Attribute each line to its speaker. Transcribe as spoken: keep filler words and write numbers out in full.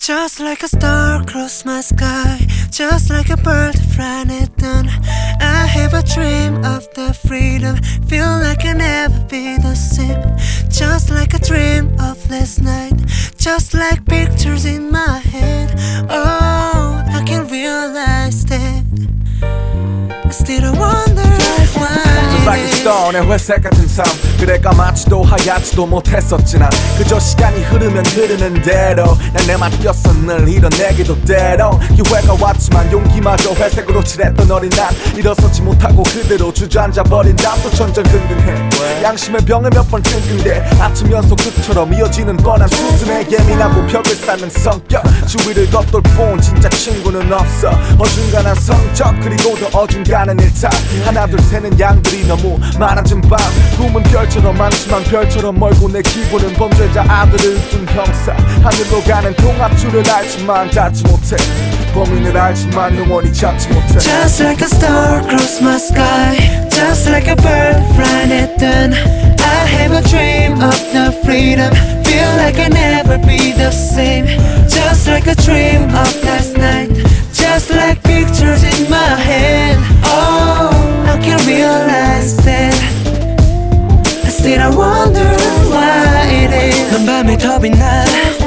Speaker 1: Just like a star across my sky, just like a bird flying at dawn. I have a dream of the freedom, feel like I'll never be the same. Just like a dream of last night, just like pictures in my head. Oh, I can realize that I still wonder why.
Speaker 2: Just like a star 내 회색 같은 삶 그래 까맣지도 하얗지도 못했었지 난 그저 시간이 흐르면 흐르는 대로 난 내 맡겼어 늘 이뤄내기도 때로 기회가 왔지만 용기마저 회색으로 칠했던 어린 난 일어서지 못하고 그대로 주저앉아버린 나도 전전긍긍해 양심의 병에 몇 번 끙끙대 아침 연속 끝처럼 이어지는 뻔한 수순에 예민하고 벽을 쌓는 성격 주위를 겉돌본 진짜 친구는 없어 어중간한 성적 그리고 더 어중간한 일탈 하나 둘 세는 양들이 너무 많아진 밤 꿈은 별처럼 많지만 별처럼 멀고 내 기분은 범죄자 아들을 둔 형사 하늘로 가는 통합줄을 알지만 닿지 못해 범인을 알지만 영원히 잡지 못해
Speaker 1: Just like a star across my sky, just like a bird flying at dawn. I have a dream of the freedom, feel like I'll never be the same. Just like a dream of last night, just like pictures in my head. Oh, I can realize that I still I wonder why it is. 넌 밤에 더 빛나